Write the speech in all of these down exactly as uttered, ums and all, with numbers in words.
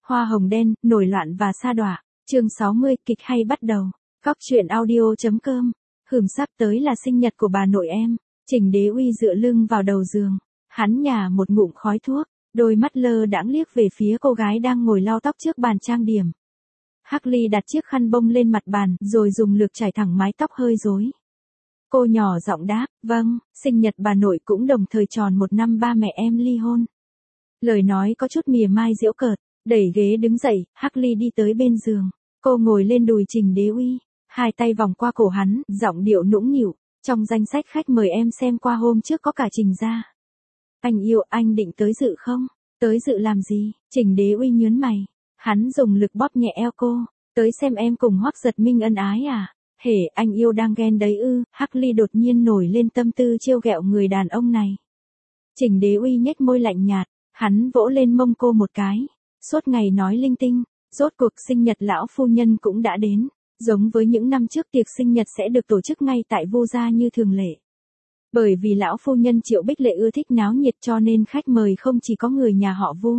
Hoa hồng đen, nổi loạn và sa đọa. Chương sáu mươi, kịch hay bắt đầu. Cóc truyện audio.com. Hửm sắp tới là sinh nhật của bà nội em. Trình Đế Uy dựa lưng vào đầu giường. Hắn nhả một ngụm khói thuốc, đôi mắt lơ đãng liếc về phía cô gái đang ngồi lau tóc trước bàn trang điểm. Hắc Ly đặt chiếc khăn bông lên mặt bàn, rồi dùng lược chải thẳng mái tóc hơi rối. Cô nhỏ giọng đáp, vâng, sinh nhật bà nội cũng đồng thời tròn một năm ba mẹ em ly hôn. Lời nói có chút mỉa mai giễu cợt, đẩy ghế đứng dậy, Hắc Ly đi tới bên giường. Cô ngồi lên đùi Trình Đế Uy, hai tay vòng qua cổ hắn, giọng điệu nũng nịu, trong danh sách khách mời em xem qua hôm trước có cả Trình gia. Anh yêu, anh định tới dự không? Tới dự làm gì? Trình Đế Uy nhớn mày. Hắn dùng lực bóp nhẹ eo cô. Tới xem em cùng Hoắc Giật Minh ân ái à? Hể, anh yêu đang ghen đấy ư? Hắc Ly đột nhiên nổi lên tâm tư trêu ghẹo người đàn ông này. Trình Đế Uy nhếch môi lạnh nhạt, hắn vỗ lên mông cô một cái. Suốt ngày nói linh tinh, rốt cuộc sinh nhật lão phu nhân cũng đã đến. Giống với những năm trước, tiệc sinh nhật sẽ được tổ chức ngay tại Vu gia như thường lệ. Bởi vì lão phu nhân Triệu Bích Lệ ưa thích náo nhiệt cho nên khách mời không chỉ có người nhà họ Vu,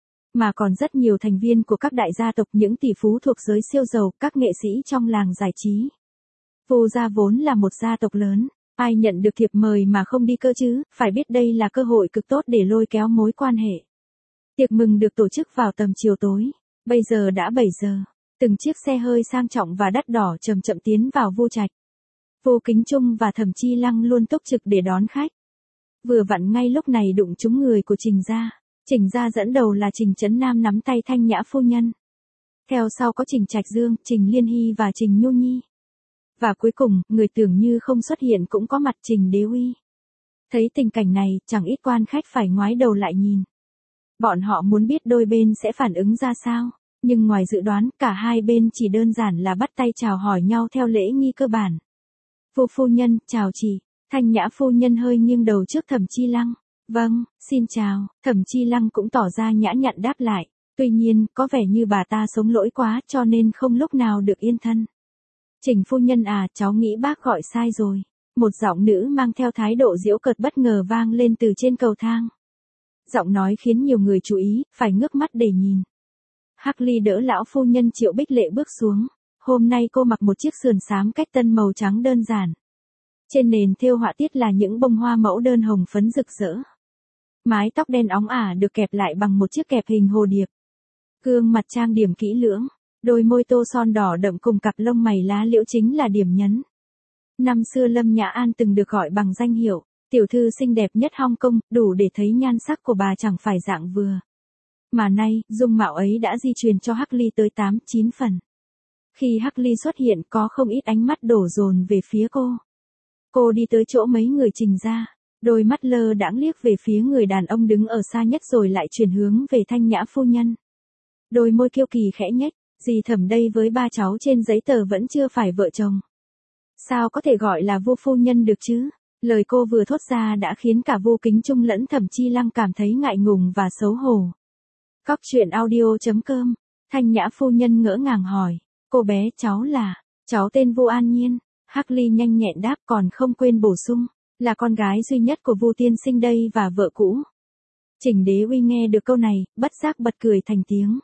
mà còn rất nhiều thành viên của các đại gia tộc, những tỷ phú thuộc giới siêu giàu, các nghệ sĩ trong làng giải trí. Vu gia vốn là một gia tộc lớn, ai nhận được thiệp mời mà không đi cơ chứ, phải biết đây là cơ hội cực tốt để lôi kéo mối quan hệ. Tiệc mừng được tổ chức vào tầm chiều tối, bây giờ đã bảy giờ, từng chiếc xe hơi sang trọng và đắt đỏ chậm chậm tiến vào Vu trạch. Vu Kính Trung và Thẩm Chi Lăng luôn túc trực để đón khách. Vừa vặn ngay lúc này đụng trúng người của Trình gia. Trình gia dẫn đầu là Trình Chấn Nam nắm tay Thanh Nhã phu nhân. Theo sau có Trình Trạch Dương, Trình Liên Hy và Trình Nhu Nhi. Và cuối cùng, người tưởng như không xuất hiện cũng có mặt Trình Đế Uy. Thấy tình cảnh này, chẳng ít quan khách phải ngoái đầu lại nhìn. Bọn họ muốn biết đôi bên sẽ phản ứng ra sao, nhưng ngoài dự đoán, cả hai bên chỉ đơn giản là bắt tay chào hỏi nhau theo lễ nghi cơ bản. Vu phu nhân, chào chị. Thanh Nhã phu nhân hơi nghiêng đầu trước Thẩm Chi Lăng. Vâng, xin chào. Thẩm Chi Lăng cũng tỏ ra nhã nhặn đáp lại. Tuy nhiên, có vẻ như bà ta sống lỗi quá cho nên không lúc nào được yên thân. Trình phu nhân à, cháu nghĩ bác gọi sai rồi. Một giọng nữ mang theo thái độ giễu cợt bất ngờ vang lên từ trên cầu thang. Giọng nói khiến nhiều người chú ý, phải ngước mắt để nhìn. Hắc Ly đỡ lão phu nhân Triệu Bích Lệ bước xuống. Hôm nay cô mặc một chiếc sườn xám cách tân màu trắng đơn giản. Trên nền thêu họa tiết là những bông hoa mẫu đơn hồng phấn rực rỡ. Mái tóc đen óng ả được kẹp lại bằng một chiếc kẹp hình hồ điệp. Gương mặt trang điểm kỹ lưỡng, đôi môi tô son đỏ đậm cùng cặp lông mày lá liễu chính là điểm nhấn. Năm xưa Lâm Nhã An từng được gọi bằng danh hiệu tiểu thư xinh đẹp nhất Hong Kong, đủ để thấy nhan sắc của bà chẳng phải dạng vừa. Mà nay, dung mạo ấy đã di truyền cho Hắc Ly tới tám, chín phần. Khi Hắc Ly xuất hiện, có không ít ánh mắt đổ dồn về phía cô. Cô đi tới chỗ mấy người Trình gia, đôi mắt lơ đãng liếc về phía người đàn ông đứng ở xa nhất rồi lại chuyển hướng về Thanh Nhã phu nhân. Đôi môi kiêu kỳ khẽ nhếch, dì Thẩm đây với ba cháu trên giấy tờ vẫn chưa phải vợ chồng. Sao có thể gọi là Vu phu nhân được chứ? Lời cô vừa thốt ra đã khiến cả Vu Kính Trung lẫn Thẩm Chi Lăng cảm thấy ngại ngùng và xấu hổ. Cóc truyện audio.com. Thanh Nhã phu nhân ngỡ ngàng hỏi, cô bé cháu là, cháu tên Vu An Nhiên. Hắc Ly nhanh nhẹn đáp, còn không quên bổ sung, là con gái duy nhất của Vu tiên sinh đây và vợ cũ. Trình Đế Uy nghe được câu này, bất giác bật cười thành tiếng.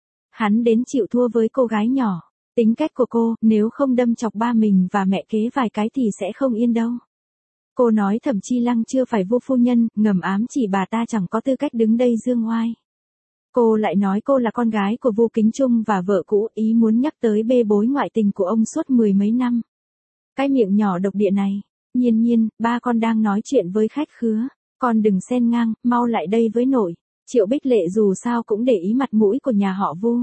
Hắn đến chịu thua với cô gái nhỏ. Tính cách của cô, nếu không đâm chọc ba mình và mẹ kế vài cái thì sẽ không yên đâu. Cô nói Thẩm Chi Lăng chưa phải Vu phu nhân, ngầm ám chỉ bà ta chẳng có tư cách đứng đây dương oai. Cô lại nói cô là con gái của Vu Kính Trung và vợ cũ, ý muốn nhắc tới bê bối ngoại tình của ông suốt mười mấy năm. Cái miệng nhỏ độc địa này. Nhiên Nhiên, ba con đang nói chuyện với khách khứa. Con đừng xen ngang, mau lại đây với nội. Triệu Bích Lệ dù sao cũng để ý mặt mũi của nhà họ Vu.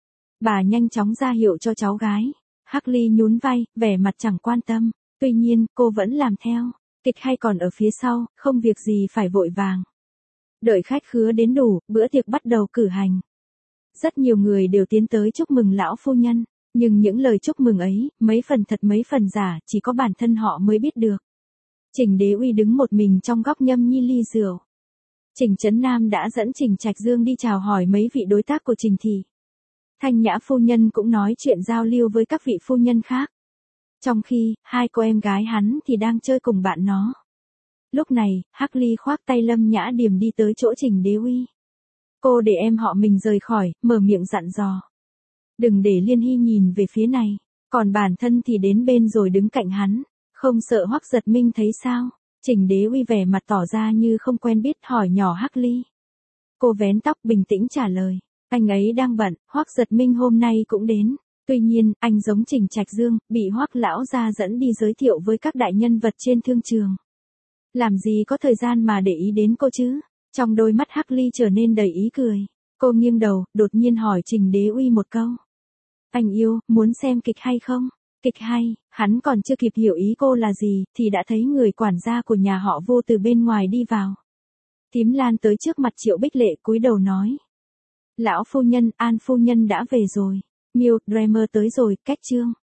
Bà nhanh chóng ra hiệu cho cháu gái. Hắc Ly nhún vai, vẻ mặt chẳng quan tâm. Tuy nhiên, cô vẫn làm theo. Kịch hay còn ở phía sau, không việc gì phải vội vàng. Đợi khách khứa đến đủ, bữa tiệc bắt đầu cử hành. Rất nhiều người đều tiến tới chúc mừng lão phu nhân. Nhưng những lời chúc mừng ấy, mấy phần thật mấy phần giả, chỉ có bản thân họ mới biết được. Trình Đế Uy đứng một mình trong góc nhâm nhi ly rượu. Trình Chấn Nam đã dẫn Trình Trạch Dương đi chào hỏi mấy vị đối tác của Trình thị. Thanh Nhã phu nhân cũng nói chuyện giao lưu với các vị phu nhân khác. Trong khi, hai cô em gái hắn thì đang chơi cùng bạn nó. Lúc này, Hắc Ly khoác tay Lâm Nhã Điềm đi tới chỗ Trình Đế Uy. Cô để em họ mình rời khỏi, mở miệng dặn dò. Đừng để Liên Hy nhìn về phía này, còn bản thân thì đến bên rồi đứng cạnh hắn. Không sợ Hoắc Giật Minh thấy sao? Trình Đế Uy vẻ mặt tỏ ra như không quen biết hỏi nhỏ Hắc Ly. Cô vén tóc bình tĩnh trả lời. Anh ấy đang bận, Hoắc Giật Minh hôm nay cũng đến. Tuy nhiên, anh giống Trình Trạch Dương, bị Hoắc lão gia dẫn đi giới thiệu với các đại nhân vật trên thương trường. Làm gì có thời gian mà để ý đến cô chứ? Trong đôi mắt Hắc Ly trở nên đầy ý cười. Cô nghiêng đầu, đột nhiên hỏi Trình Đế Uy một câu. Anh yêu, muốn xem kịch hay không? Kịch hay, hắn còn chưa kịp hiểu ý cô là gì, thì đã thấy người quản gia của nhà họ Vô từ bên ngoài đi vào. Thím Lan tới trước mặt Triệu Bích Lệ cúi đầu nói. Lão phu nhân, An phu nhân đã về rồi. Miêu, Dreamer tới rồi, cách chương.